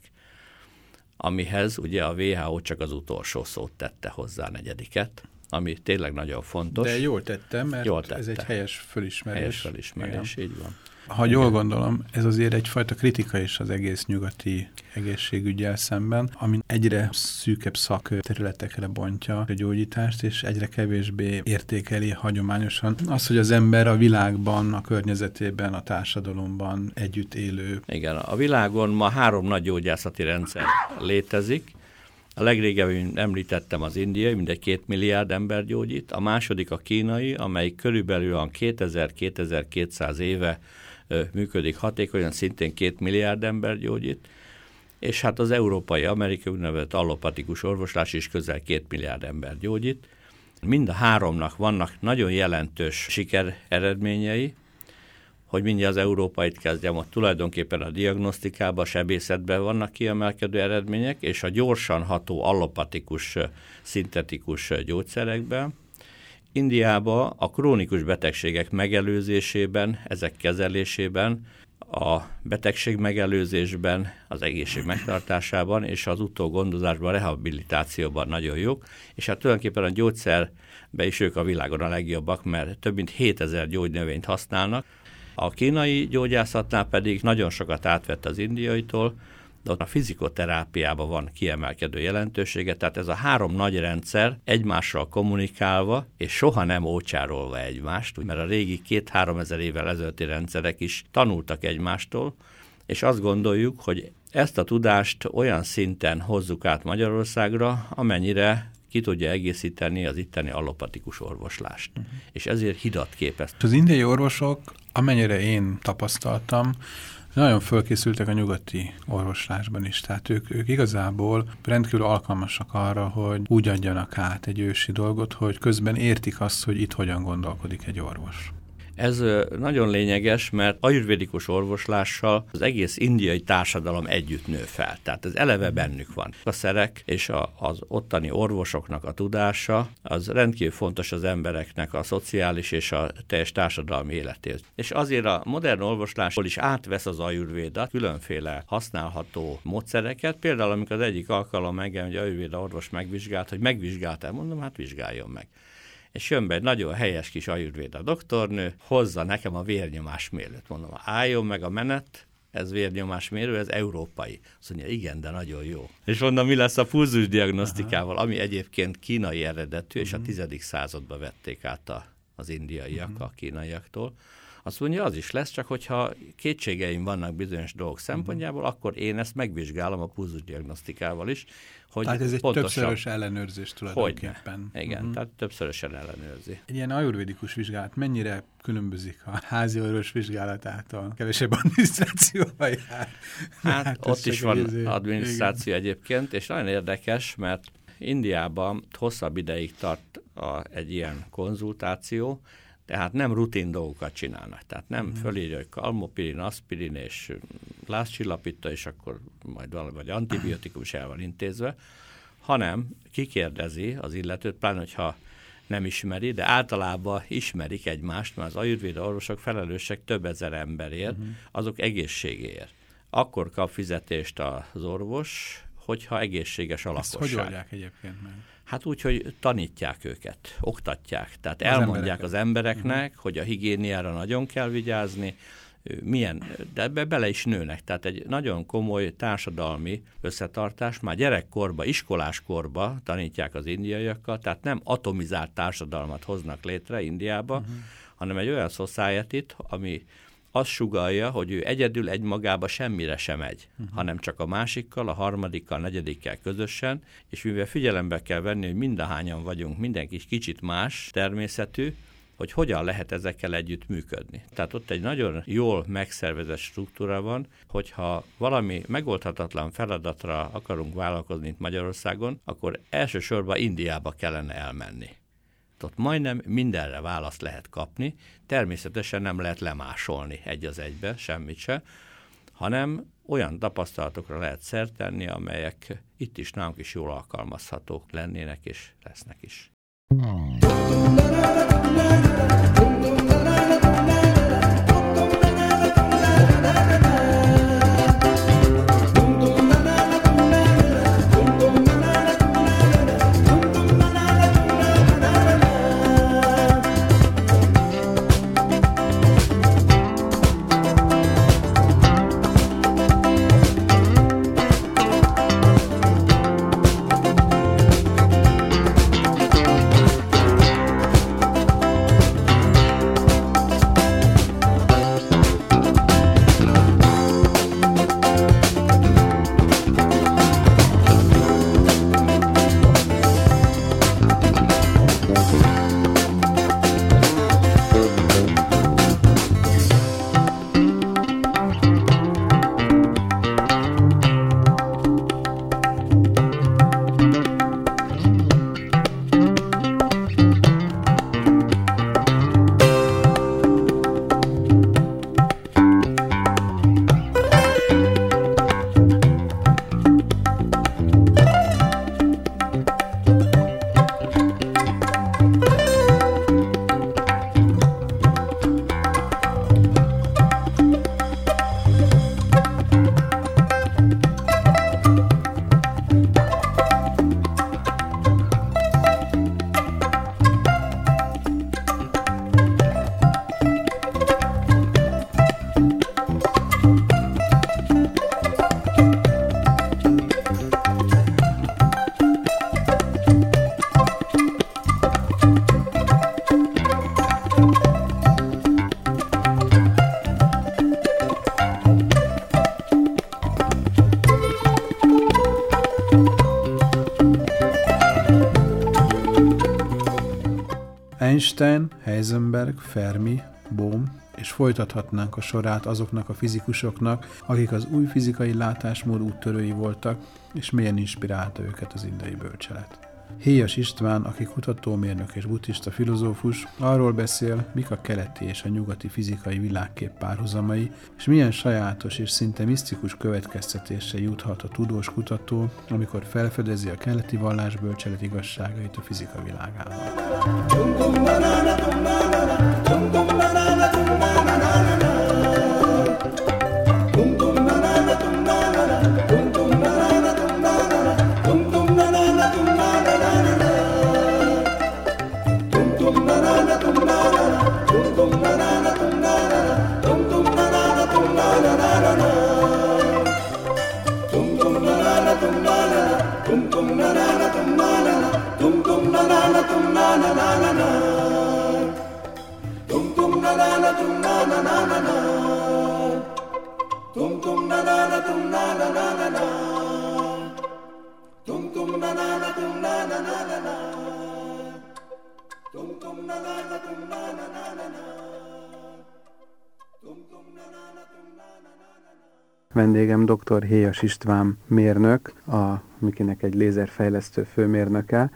Amihez ugye a vé há ó csak az utolsó szót tette hozzá, a negyediket, ami tényleg nagyon fontos. De jól tettem, mert jól tette. Ez egy helyes fölismerés. Helyes fölismerés, igen. Így van. Ha jól gondolom, ez azért egyfajta kritika is az egész nyugati egészségüggyel szemben, ami egyre szűkebb szakterületekre bontja a gyógyítást, és egyre kevésbé értékeli hagyományosan az, hogy az ember a világban, a környezetében, a társadalomban együtt élő. Igen, a világon ma három nagy gyógyászati rendszer létezik. A legrégebben említettem az indiai, mindegy két milliárd ember gyógyít. A második a kínai, amely körülbelül a kétezer-kétezer-kétszáz éve ö, működik hatékonyan, szintén két milliárd ember gyógyít. És hát az európai, amerikai úgynevezett allopatikus orvoslás is közel két milliárd ember gyógyít. Mind a háromnak vannak nagyon jelentős sikereredményei, hogy mindjárt az európait kezdjem, ott tulajdonképpen a diagnosztikában, a sebészetben vannak kiemelkedő eredmények, és a gyorsan ható allopatikus, szintetikus gyógyszerekben. Indiában a krónikus betegségek megelőzésében, ezek kezelésében, a betegség megelőzésben, az egészség megtartásában és az utógondozásban, rehabilitációban nagyon jók, és hát tulajdonképpen a gyógyszerben is ők a világon a legjobbak, mert több mint hétezer gyógynövényt használnak. A kínai gyógyászatnál pedig nagyon sokat átvett az indiaitól, de ott a fizikoterápiában van kiemelkedő jelentősége, tehát ez a három nagy rendszer egymással kommunikálva, és soha nem ócsárolva egymást, mert a régi két-három ezer évvel ezelőtti rendszerek is tanultak egymástól, és azt gondoljuk, hogy ezt a tudást olyan szinten hozzuk át Magyarországra, amennyire ki tudja egészíteni az itteni allopatikus orvoslást. Uh-huh. És ezért hidat képez. Az indiai orvosok, amennyire én tapasztaltam, nagyon fölkészültek a nyugati orvoslásban is. Tehát ők, ők igazából rendkívül alkalmasak arra, hogy úgy adjanak át egy ősi dolgot, hogy közben értik azt, hogy itt hogyan gondolkodik egy orvos. Ez nagyon lényeges, mert ajurvédikus orvoslással az egész indiai társadalom együtt nő fel. Tehát ez eleve bennük van. A szerek és a, az ottani orvosoknak a tudása, az rendkívül fontos az embereknek a szociális és a teljes társadalmi életét. És azért a modern orvoslásból is átvesz az ajurvéda különféle használható módszereket. Például, amikor az egyik alkalom engem, hogy ajurvéda orvos megvizsgált, hogy megvizsgáltál, mondom, hát vizsgáljon meg. És jön be egy nagyon helyes kis ajurvéda doktornő, hozza nekem a vérnyomásmérőt. Mondom, álljon meg a menet, ez vérnyomásmérő, ez európai. Azt mondja, igen, de nagyon jó. És mondom, mi lesz a pulzusdiagnosztikával, ami egyébként kínai eredetű, uh-huh. és a tizedik században vették át a, az indiaiak uh-huh. a kínaiaktól. Azt mondja, az is lesz, csak hogyha kétségeim vannak bizonyos dolgok szempontjából, uh-huh. akkor én ezt megvizsgálom a pulzusdiagnosztikával is. Hogy tehát ez egy pontosan... többszörös ellenőrzés tulajdonképpen. Hogyne. Igen, uh-huh. tehát többszörösen ellenőrzi. Egy ilyen ajurvédikus vizsgálat mennyire különbözik a házi orvos vizsgálatától? Kevesebb adminisztrációval jár. Hát, hát ott is van izé... adminisztráció igen. egyébként, és nagyon érdekes, mert Indiában hosszabb ideig tart a, egy ilyen konzultáció, tehát nem rutin dolgokat csinálnak. Tehát nem hmm. fölírja, hogy kalmopirin, aspirin és lázcsillapító, és akkor majd valami, vagy antibiotikum is el van intézve, hanem kikérdezi az illetőt, pláne, hogyha nem ismeri, de általában ismerik egymást, mert az ajurvéda orvosok felelősek több ezer emberért, hmm. azok egészségéért. Akkor kap fizetést az orvos, hogyha egészséges a lakosság. Ezt hogy oldják egyébként meg? Hát úgy, hogy tanítják őket, oktatják. Tehát az elmondják embereket. Az embereknek, uh-huh. hogy a higiéniára nagyon kell vigyázni, milyen, de ebbe bele is nőnek. Tehát egy nagyon komoly társadalmi összetartás, már gyerekkorba, iskoláskorba tanítják az indiaiakkal, tehát nem atomizált társadalmat hoznak létre Indiába, uh-huh. hanem egy olyan society-t, ami azt sugallja, hogy ő egyedül egymagába semmire sem megy, uh-huh. hanem csak a másikkal, a harmadikkal, a negyedikkel közösen, és mivel figyelembe kell venni, hogy mindahányan vagyunk, mindenki kicsit más természetű, hogy hogyan lehet ezekkel együtt működni. Tehát ott egy nagyon jól megszervezett struktúra van, hogyha valami megoldhatatlan feladatra akarunk vállalkozni itt Magyarországon, akkor elsősorban Indiába kellene elmenni. Ott majdnem mindenre választ lehet kapni, természetesen nem lehet lemásolni egy az egybe, semmit se, hanem olyan tapasztalatokra lehet szert tenni, amelyek itt is nálunk is jól alkalmazhatók lennének és lesznek is. Einstein, Heisenberg, Fermi, Bohm, és folytathatnánk a sorát azoknak a fizikusoknak, akik az új fizikai látásmód úttörői voltak, és mélyen inspirálta őket az indiai bölcselet. Héjas István, aki kutatómérnök és buddhista filozófus, arról beszél, mik a keleti és a nyugati fizikai világkép párhuzamai, és milyen sajátos és szinte misztikus következtetésre juthat a tudós kutató, amikor felfedezi a keleti vallásbölcselet igazságait a fizika világában. Vendégem dr. Héjas István mérnök, a Mikinek egy lézerfejlesztő főmérnöke,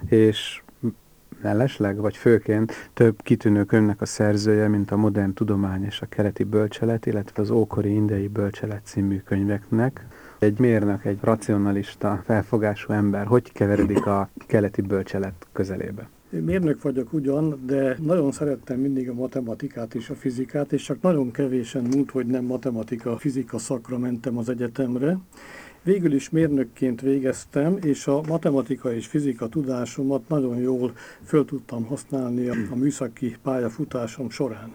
és mellesleg, vagy főként több kitűnő könyvnek a szerzője, mint a Modern tudomány és a keleti bölcselet, illetve az ókori indiai bölcselet című könyveknek. Egy mérnök, egy racionalista, felfogású ember, hogy keveredik a keleti bölcselet közelébe? Én mérnök vagyok ugyan, de nagyon szerettem mindig a matematikát és a fizikát, és csak nagyon kevésen múlt, hogy nem matematika, fizika szakra mentem az egyetemre. Végül is mérnökként végeztem, és a matematika és fizika tudásomat nagyon jól föl tudtam használni a műszaki pályafutásom során.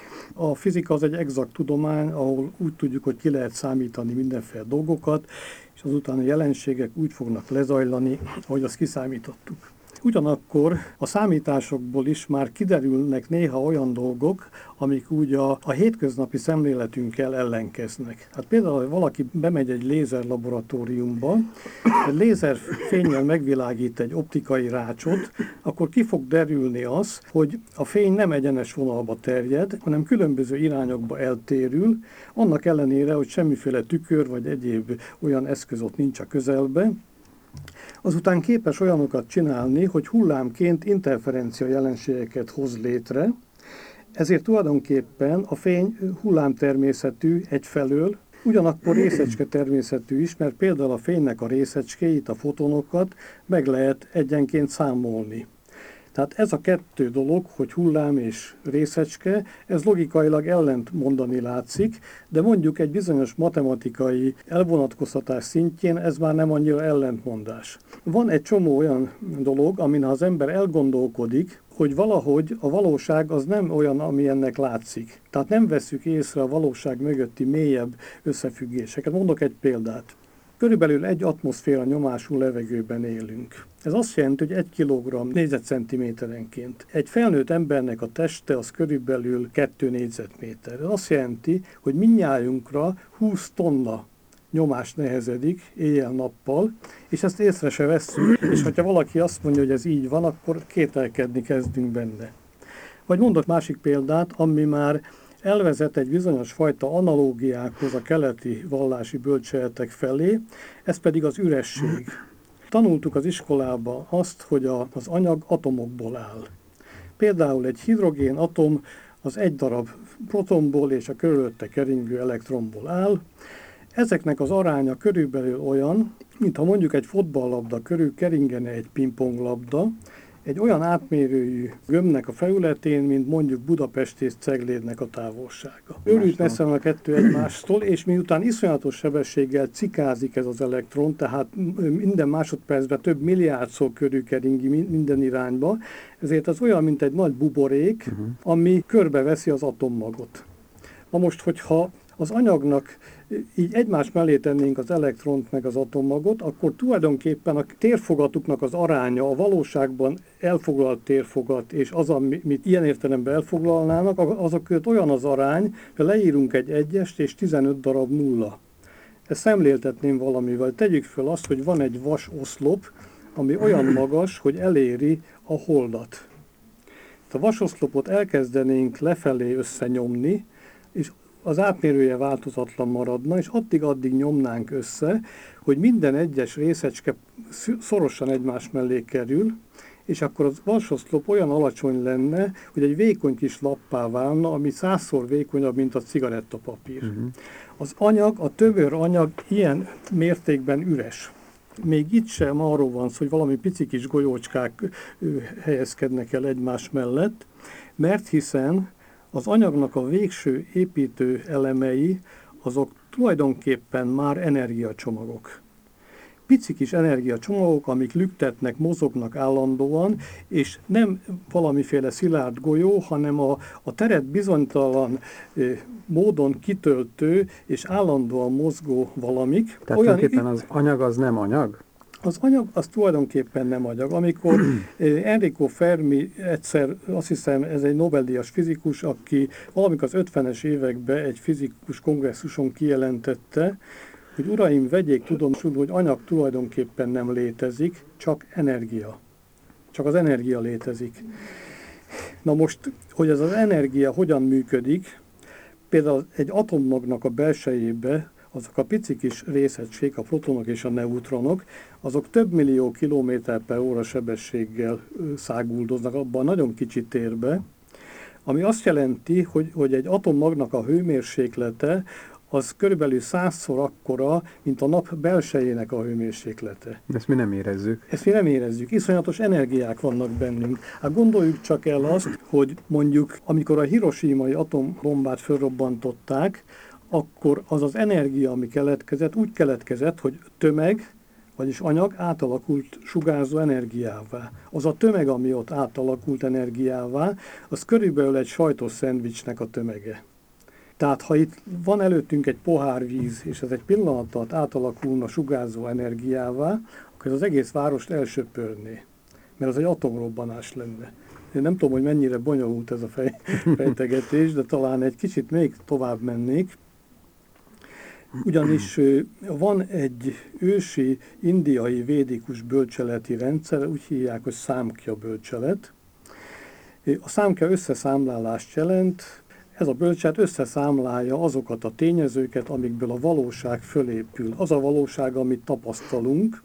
A fizika az egy exakt tudomány, ahol úgy tudjuk, hogy ki lehet számítani mindenféle dolgokat, és azután a jelenségek úgy fognak lezajlani, ahogy azt kiszámítottuk. Ugyanakkor a számításokból is már kiderülnek néha olyan dolgok, amik úgy a, a hétköznapi szemléletünkkel ellenkeznek. Hát például, ha valaki bemegy egy lézerlaboratóriumba, egy lézerfénnyel megvilágít egy optikai rácsot, akkor ki fog derülni az, hogy a fény nem egyenes vonalba terjed, hanem különböző irányokba eltérül, annak ellenére, hogy semmiféle tükör vagy egyéb olyan eszköz ott nincs a közelbe. Azután képes olyanokat csinálni, hogy hullámként interferencia jelenségeket hoz létre, ezért tulajdonképpen a fény hullámtermészetű egyfelől, ugyanakkor részecske természetű is, mert például a fénynek a részecskéit, a fotonokat meg lehet egyenként számolni. Tehát ez a kettő dolog, hogy hullám és részecske, ez logikailag ellent mondani látszik, de mondjuk egy bizonyos matematikai elvonatkoztatás szintjén ez már nem annyira ellentmondás. Van egy csomó olyan dolog, amin ha az ember elgondolkodik, hogy valahogy a valóság az nem olyan, ami ennek látszik. Tehát nem vesszük észre a valóság mögötti mélyebb összefüggéseket. Mondok egy példát. Körülbelül egy atmoszféra nyomású levegőben élünk. Ez azt jelenti, hogy egy kilogramm négyzetcentiméterenként. Egy felnőtt embernek a teste az körülbelül kettő négyzetméter. Ez azt jelenti, hogy mindnyájunkra húsz tonna nyomás nehezedik éjjel-nappal, és ezt észre se vesszük, és ha valaki azt mondja, hogy ez így van, akkor kételkedni kezdünk benne. Vagy mondok másik példát, ami már elvezet egy bizonyos fajta analógiákhoz a keleti vallási bölcseletek felé, ez pedig az üresség. Tanultuk az iskolában azt, hogy a, az anyag atomokból áll. Például egy hidrogén atom az egy darab protonból és a körülötte keringő elektronból áll. Ezeknek az aránya körülbelül olyan, mintha mondjuk egy fotballabda körül keringene egy pingponglabda, egy olyan átmérőjű gömbnek a felületén, mint mondjuk Budapest és Ceglédnek a távolsága. Őrült messze van a kettő egymástól, és miután iszonyatos sebességgel cikázik ez az elektron, tehát minden másodpercben több milliárdszor körül keringi minden irányba, ezért az olyan, mint egy nagy buborék, uh-huh. ami körbeveszi az atommagot. Na most, hogyha az anyagnak így egymás mellé tennénk az elektront meg az atommagot, akkor tulajdonképpen a térfogatuknak az aránya, a valóságban elfoglalt térfogat, és az, amit ilyen értelemben elfoglalnának, azok között olyan az arány, hogy leírunk egy egyest és tizenöt darab nulla. Ezt szemléltetném valamivel. Tegyük fel azt, hogy van egy vas oszlop, ami olyan magas, hogy eléri a holdat. A vasoszlopot elkezdenénk lefelé összenyomni, és az átmérője változatlan maradna, és addig-addig nyomnánk össze, hogy minden egyes részecske szorosan egymás mellé kerül, és akkor az alsóoszlop olyan alacsony lenne, hogy egy vékony kis lappá válna, ami százszor vékonyabb, mint a cigarettapapír. Uh-huh. Az anyag, a tömör anyag ilyen mértékben üres. Még itt sem arról van szó, hogy valami pici kis golyócskák helyezkednek el egymás mellett, mert hiszen az anyagnak a végső építő elemei, azok tulajdonképpen már energiacsomagok. Pici kis energiacsomagok, amik lüktetnek, mozognak állandóan, és nem valamiféle szilárd golyó, hanem a, a teret bizonytalan e, módon kitöltő és állandóan mozgó valamik. Tehát olyan, tulajdonképpen az anyag az nem anyag? Az anyag az tulajdonképpen nem anyag. Amikor Enrico Fermi egyszer, azt hiszem ez egy Nobel-díjas fizikus, aki valamikor az ötvenes években egy fizikus kongresszuson kijelentette, hogy uraim, vegyék tudomásul, hogy anyag tulajdonképpen nem létezik, csak energia. Csak az energia létezik. Na most, hogy ez az energia hogyan működik, például egy atommagnak a belsejébe azok a pici kis részecskék, a protonok és a neutronok, azok több millió kilométer per óra sebességgel száguldoznak abban a nagyon kicsi térbe, ami azt jelenti, hogy, hogy egy atommagnak a hőmérséklete az körülbelül százszor akkora, mint a nap belsejének a hőmérséklete. Ezt mi nem érezzük. Ezt mi nem érezzük. Iszonyatos energiák vannak bennünk. Hát gondoljuk csak el azt, hogy mondjuk, amikor a hiroshimai atombombát felrobbantották, akkor az az energia, ami keletkezett, úgy keletkezett, hogy tömeg, vagyis anyag átalakult sugárzó energiává. Az a tömeg, ami ott átalakult energiává, az körülbelül egy sajtos szendvicsnek a tömege. Tehát ha itt van előttünk egy pohár víz, és ez egy pillanat alatt átalakulna sugárzó energiává, akkor az egész várost elsöpörné, mert az egy atomrobbanás lenne. Én nem tudom, hogy mennyire bonyolult ez a fej, fejtegetés, de talán egy kicsit még tovább mennék. Ugyanis van egy ősi indiai védikus bölcseleti rendszer, úgy hívják, hogy számkja bölcselet. A számkja összeszámlálást jelent, ez a bölcselet összeszámlálja azokat a tényezőket, amikből a valóság fölépül. Az a valóság, amit tapasztalunk.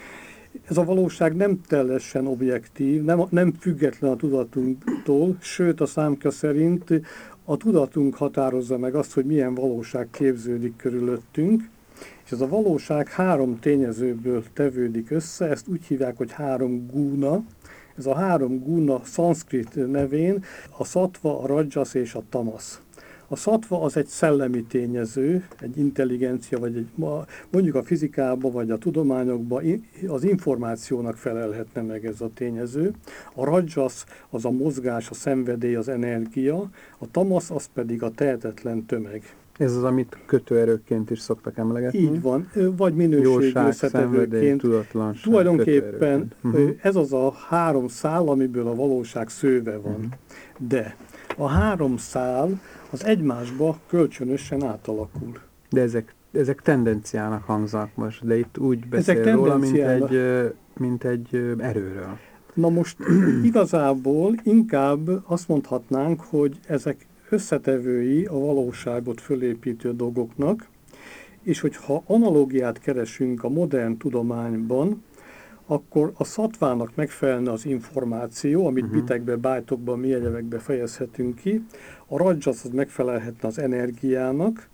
Ez a valóság nem teljesen objektív, nem, nem független a tudatunktól, sőt a számkja szerint a tudatunk határozza meg azt, hogy milyen valóság képződik körülöttünk, és ez a valóság három tényezőből tevődik össze, ezt úgy hívják, hogy három guna. Ez a három guna szanszkrit nevén a szattva, a rajas és a tamasz. A szattva az egy szellemi tényező, egy intelligencia, vagy egy, mondjuk a fizikában, vagy a tudományokban az információnak felelhetne meg ez a tényező. A rajas az a mozgás, a szenvedély, az energia, a tamasz az pedig a tehetetlen tömeg. Ez az, amit kötőerőként is szoktak emlegetni? Így van, vagy minőségi összetevőként. Tudatlanság, tulajdonképpen uh-huh. ez az a három szál, amiből a valóság szőve van. Uh-huh. De a három szál az egymásba kölcsönösen átalakul. De ezek, ezek tendenciának hangzanak most, de itt úgy beszél róla, mint egy, mint egy erőről. Na most igazából inkább azt mondhatnánk, hogy ezek összetevői a valóságot fölépítő dolgoknak, és hogyha analógiát keresünk a modern tudományban, akkor a szattvának megfelelne az információ, amit uh-huh. bitekbe, bájtokba, mi egyebekbe fejezhetünk ki, a rajas az megfelelhetne az energiának,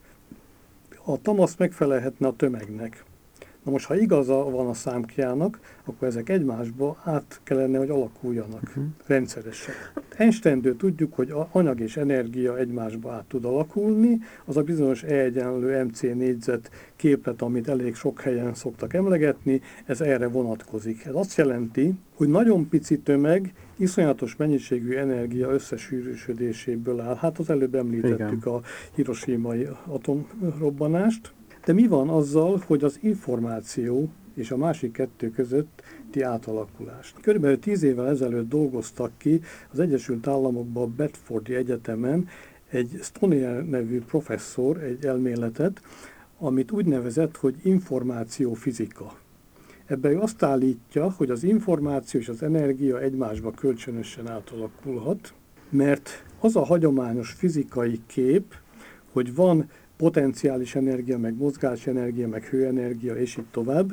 a tamasz megfelelhetne a tömegnek. Na most, ha igaza van a számkjának, akkor ezek egymásba át kellene, hogy alakuljanak uh-huh. rendszeresen. Einsteintől tudjuk, hogy anyag és energia egymásba át tud alakulni, az a bizonyos E egyenlő em cé négyzet képlet, amit elég sok helyen szoktak emlegetni, ez erre vonatkozik. Ez azt jelenti, hogy nagyon pici tömeg iszonyatos mennyiségű energia összesűrűsödéséből áll. Hát az előbb említettük Igen. a hiroshimai atomrobbanást. De mi van azzal, hogy az információ és a másik kettő közötti átalakulást? Körülbelül tíz évvel ezelőtt dolgoztak ki az Egyesült Államokban, a Bedfordi Egyetemen egy Stonier nevű professzor egy elméletet, amit úgy nevezett, hogy információfizika. Ebben azt állítja, hogy az információ és az energia egymásba kölcsönösen átalakulhat, mert az a hagyományos fizikai kép, hogy van potenciális energia, meg mozgásenergia, meg hőenergia, és így tovább.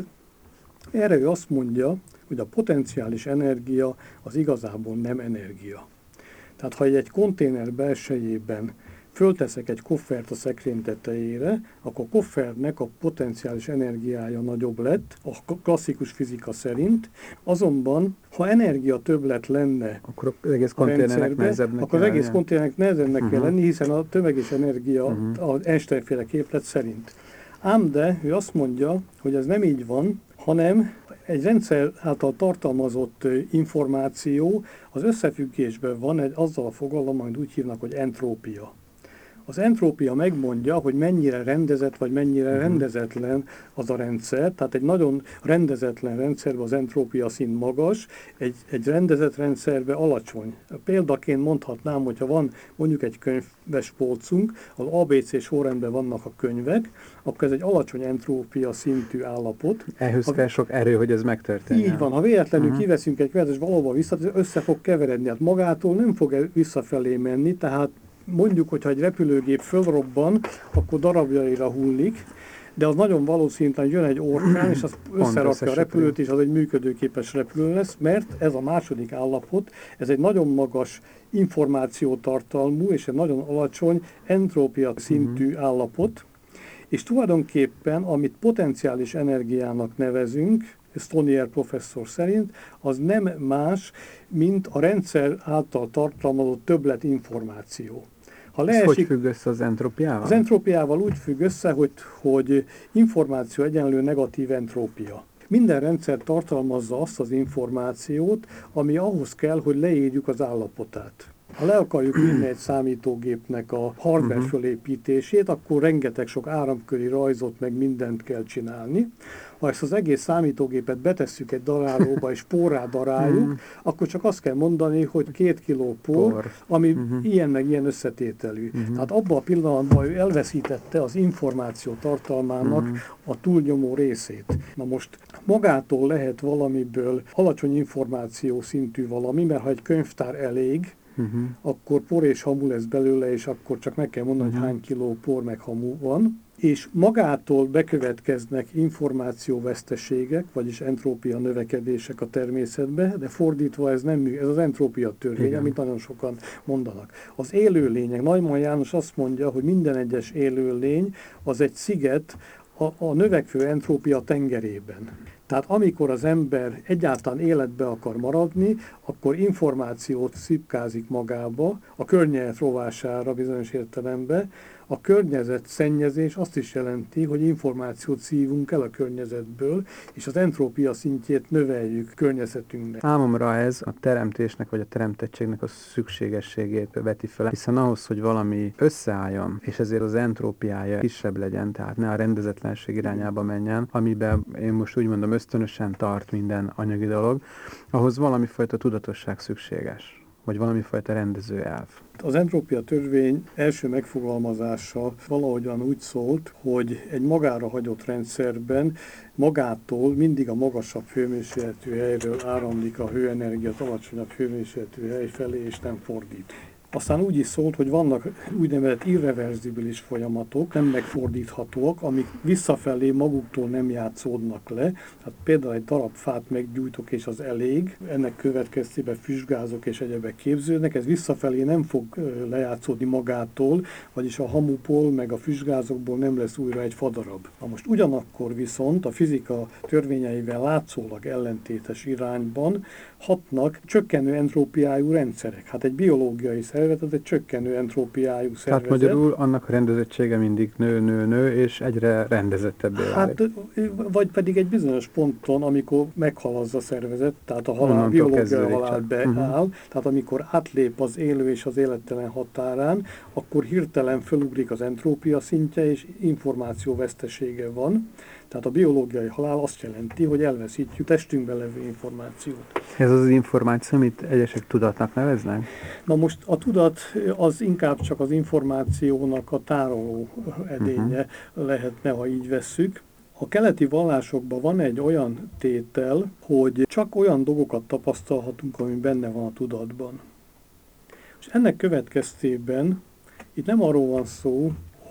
Erre ő azt mondja, hogy a potenciális energia az igazából nem energia. Tehát ha egy konténer belsejében fölteszek egy koffert a szekrény tetejére, akkor a koffernek a potenciális energiája nagyobb lett, a klasszikus fizika szerint, azonban ha energia többlet lenne akkor az egész konténernek nehezebbnek akkor az egész konténernek nehezebbnek uh-huh. kell lenni, hiszen a tömeg és energia uh-huh. az Einstein-féle képlet szerint. Ám de ő azt mondja, hogy ez nem így van, hanem egy rendszer által tartalmazott információ az összefüggésben van egy azzal a fogalommal, amit úgy hívnak, hogy entrópia. Az entrópia megmondja, hogy mennyire rendezett vagy mennyire uh-huh. rendezetlen az a rendszer. Tehát egy nagyon rendezetlen rendszerben az entrópia szint magas, egy, egy rendezett rendszerben alacsony. Példaként mondhatnám, hogyha van mondjuk egy könyves polcunk, az á bé cé sorrendben vannak a könyvek, akkor ez egy alacsony entrópia szintű állapot. Ehhez kell sok erő, hogy ez megtörténjen. Így van, ha véletlenül uh-huh. kiveszünk egy könyvet, és valahol vissza, össze fog keveredni. Hát magától nem fog visszafelé menni, tehát mondjuk, hogyha egy repülőgép fölrobban, akkor darabjaira hullik, de az nagyon valószínűleg jön egy orkán, és az összerakja a repülőt, és az egy működőképes repülő lesz, mert ez a második állapot, ez egy nagyon magas információtartalmú, és egy nagyon alacsony entrópia szintű uh-huh. állapot, és tulajdonképpen, amit potenciális energiának nevezünk, Stonier professzor szerint, az nem más, mint a rendszer által tartalmazott többlet információ. Ha leesik, hogy függ össze az entrópiával? Az entrópiával úgy függ össze, hogy, hogy információ egyenlő negatív entrópia. Minden rendszer tartalmazza azt az információt, ami ahhoz kell, hogy leírjuk az állapotát. Ha le akarjuk írni egy számítógépnek a hardware uh-huh. fölépítését, akkor rengeteg sok áramköri rajzot meg mindent kell csinálni. Ha ezt az egész számítógépet betesszük egy darálóba és porrá daráljuk, uh-huh. akkor csak azt kell mondani, hogy két kiló por, por. ami uh-huh. ilyen meg ilyen összetételű. Uh-huh. Tehát abban a pillanatban ő elveszítette az információ tartalmának uh-huh. a túlnyomó részét. Na most magától lehet valamiből alacsony információ szintű valami, mert ha egy könyvtár elég, Uh-huh. akkor por és hamu lesz belőle, és akkor csak meg kell mondani, uh-huh. hogy hány kiló por meg hamu van. És magától bekövetkeznek információveszteségek, vagyis entrópia növekedések a természetbe, de fordítva ez nem működik, ez az entrópia törvény, igen. amit nagyon sokan mondanak. Az élőlények, Neumann János azt mondja, hogy minden egyes élőlény az egy sziget a, a növekvő entrópia tengerében. Tehát amikor az ember egyáltalán életbe akar maradni, akkor információt szipkázik magába, a környezet rovására bizonyos értelemben. A környezet szennyezés azt is jelenti, hogy információt szívunk el a környezetből, és az entrópia szintjét növeljük környezetünknek. Számomra ez a teremtésnek vagy a teremtettségnek a szükségességét veti fel, hiszen ahhoz, hogy valami összeálljon, és ezért az entrópiája kisebb legyen, tehát ne a rendezetlenség irányába menjen, amiben én most úgy mondom ösztönösen tart minden anyagi dolog, ahhoz valami fajta tudatosság szükséges, vagy valami fajta rendező elv. Az entrópia törvény első megfogalmazása valahogyan úgy szólt, hogy egy magára hagyott rendszerben magától mindig a magasabb hőmérsékletű helyről áramlik a hőenergia az alacsonyabb hőmérsékletű hely felé, és nem fordít. Aztán úgy is szólt, hogy vannak úgynevezett irreverzibilis folyamatok, nem megfordíthatóak, amik visszafelé maguktól nem játszódnak le. Hát például egy darab fát meggyújtok, és az elég, ennek következtében füstgázok és egyebek képződnek, ez visszafelé nem fog lejátszódni magától, vagyis a hamupól meg a füstgázokból nem lesz újra egy fadarab. Na most ugyanakkor viszont a fizika törvényeivel látszólag ellentétes irányban hatnak csökkenő entrópiájú rendszerek. Hát egy biológiai szervezet, egy csökkenő entrópiájú szervezet. Tehát magyarul annak a rendezettsége mindig nő, nő, nő, és egyre rendezettebbé válik. Hát, vagy pedig egy bizonyos ponton, amikor meghal az a szervezet, tehát a halál, biológiai halál beáll, uh-huh. tehát amikor átlép az élő és az élettelen határán, akkor hirtelen fölugrik az entrópia szintje, és információvesztesége van. Tehát a biológiai halál azt jelenti, hogy elveszítjük testünkben levő információt. Ez az az információ, amit egyesek tudatnak neveznek? Na most a tudat az inkább csak az információnak a tároló edénye uh-huh. lehetne, ha így vesszük. A keleti vallásokban van egy olyan tétel, hogy csak olyan dolgokat tapasztalhatunk, ami benne van a tudatban. És ennek következtében itt nem arról van szó,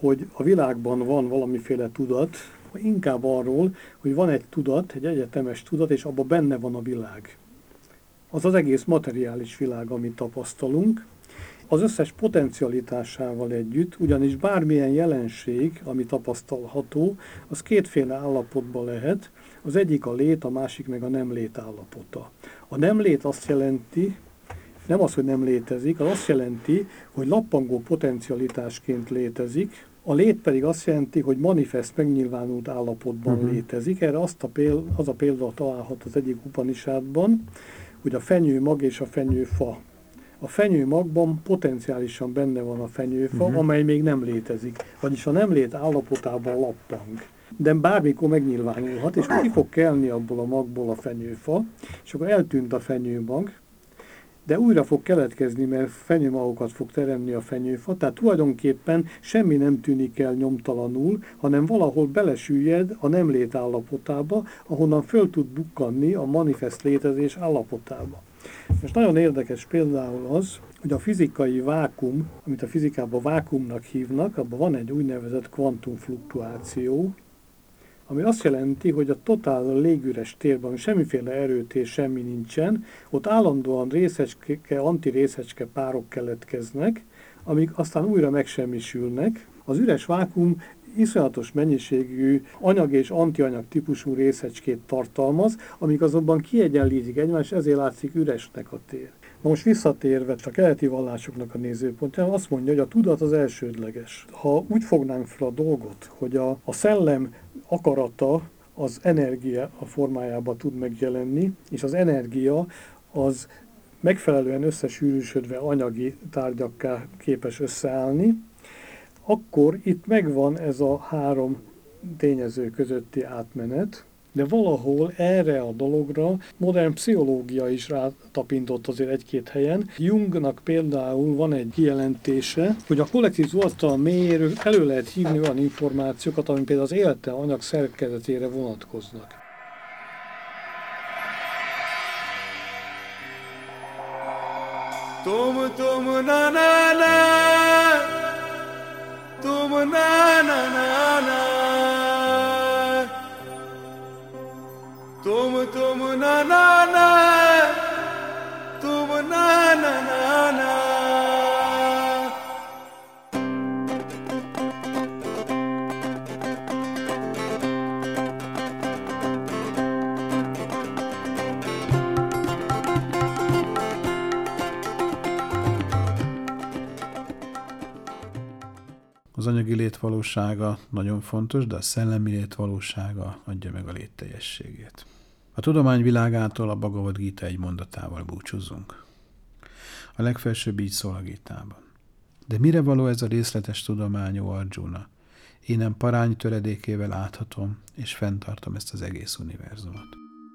hogy a világban van valamiféle tudat, inkább arról, hogy van egy tudat, egy egyetemes tudat, és abban benne van a világ. Az az egész materiális világ, amit tapasztalunk, az összes potencialitásával együtt, ugyanis bármilyen jelenség, ami tapasztalható, az kétféle állapotban lehet, az egyik a lét, a másik meg a nem lét állapota. A nem lét azt jelenti, nem az, hogy nem létezik, az azt jelenti, hogy lappangó potencialitásként létezik, a lét pedig azt jelenti, hogy manifest, megnyilvánult állapotban uh-huh. létezik. Erre azt a példa, az a példa találhat az egyik Upanishadban, hogy a fenyőmag és a fenyőfa. A fenyőmagban potenciálisan benne van a fenyőfa, uh-huh. amely még nem létezik. Vagyis a nem lét állapotában lappang. De bármikor megnyilvánulhat, és ki fog kelni abból a magból a fenyőfa, és akkor eltűnt a fenyőmag, de újra fog keletkezni, mert fenyőmagokat fog teremni a fenyőfa, tehát tulajdonképpen semmi nem tűnik el nyomtalanul, hanem valahol belesüllyed a nem lét állapotába, ahonnan föl tud bukkanni a manifest létezés állapotába. Most nagyon érdekes például az, hogy a fizikai vákum, amit a fizikában vákumnak hívnak, abban van egy úgynevezett kvantumfluktuáció, ami azt jelenti, hogy a totál légüres térben semmiféle erőtér, semmi nincsen, ott állandóan részecske, antirészecske párok keletkeznek, amik aztán újra megsemmisülnek. Az üres vákum iszonyatos mennyiségű anyag és antianyag típusú részecskét tartalmaz, amik azonban kiegyenlítik egymást, ezért látszik üresnek a tér. Na most visszatérve a keleti vallásoknak a nézőpontjára, azt mondja, hogy a tudat az elsődleges. Ha úgy fognánk fel a dolgot, hogy a, a szellem akarata az energia a formájában tud megjelenni, és az energia az megfelelően összesűrűsödve anyagi tárgyakká képes összeállni, akkor itt megvan ez a három tényező közötti átmenet, de valahol erre a dologra modern pszichológia is rátapintott azért egy-két helyen. Jungnak például van egy kijelentése, hogy a kollektív tudattal mélyéről elő lehet hívni olyan információkat, ami például az élete anyag szerkezetére vonatkoznak. Tum tum na na na, tum na na na na, tum tum na na na, tum na na na na. Az anyagi lét valósága nagyon fontos, de a szellemi lét valósága adja meg a lét teljességét. A tudomány világától a Bhagavad Gita egy mondatával búcsúzzunk. A legfelsőbb így szól a Gitában. De mire való ez a részletes tudományú Arjuna? Én nem parány töredékével áthatom, és fenntartom ezt az egész univerzumot.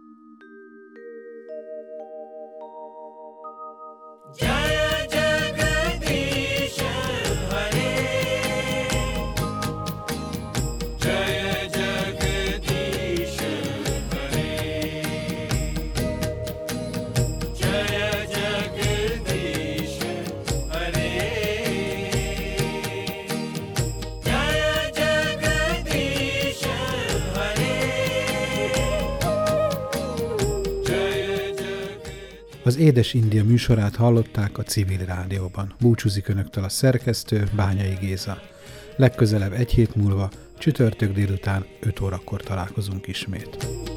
Az Édes India műsorát hallották a Civil Rádióban. Búcsúzik önöktől a szerkesztő, Bányai Géza. Legközelebb egy hét múlva, csütörtök délután öt órakor találkozunk ismét.